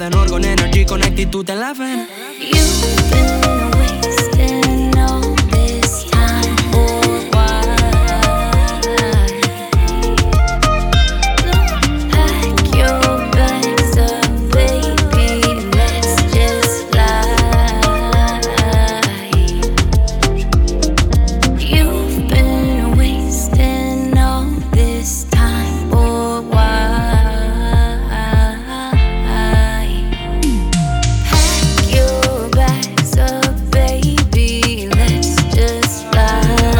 de Norgon Energy con actitud en la vena. You've been wasting all this time for why? Pack your bags up, baby, let's just fly. You've been wasting all this time for why? Pack your bags up, baby, let's just fly.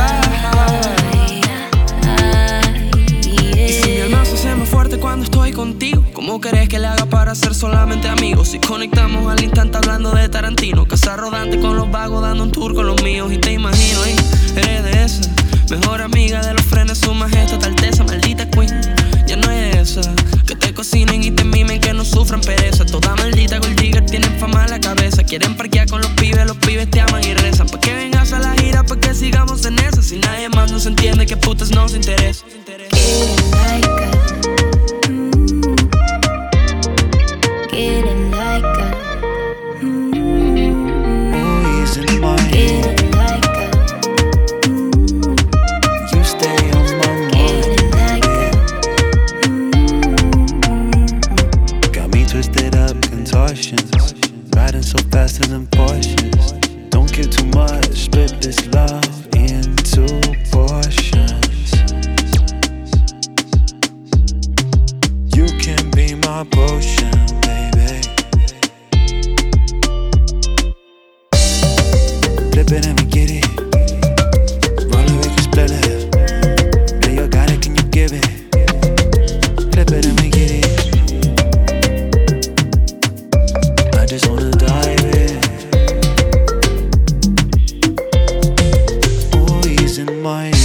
Y si mi alma se hace más fuerte cuando estoy contigo, ¿cómo querés que le haga para ser solamente amigos? Si conectamos al instante hablando de Tarantino, casa rodante con los vagos dando un tour con los míos. Y te imagino ahí, eres de esa mejor amiga de los frenes, su majestad, alteza, maldita queen. Ya no es esa que te cocinen y te mimen, que no sufran pereza. Toda maldita gold digger tienen fama en la cabeza. Quieren parquear con los pibes te aman y rezan. Pa' que vengas a la gira, pa' que sigamos en esa. Si nadie más nos entiende, que putas nos interesa. Getting like a, getting like a, Always in my head, getting like a, you stay on my mind. getting like a, Got me twisted up, contortions, riding so fast in them Porsches. Don't give too much, split this love into portions. You can be my potion, baby. Flip it and we get it. Roll it, we can split it. Yeah, you got it, can you give it? Flip it and we get it. I just wanna dive in. Always in my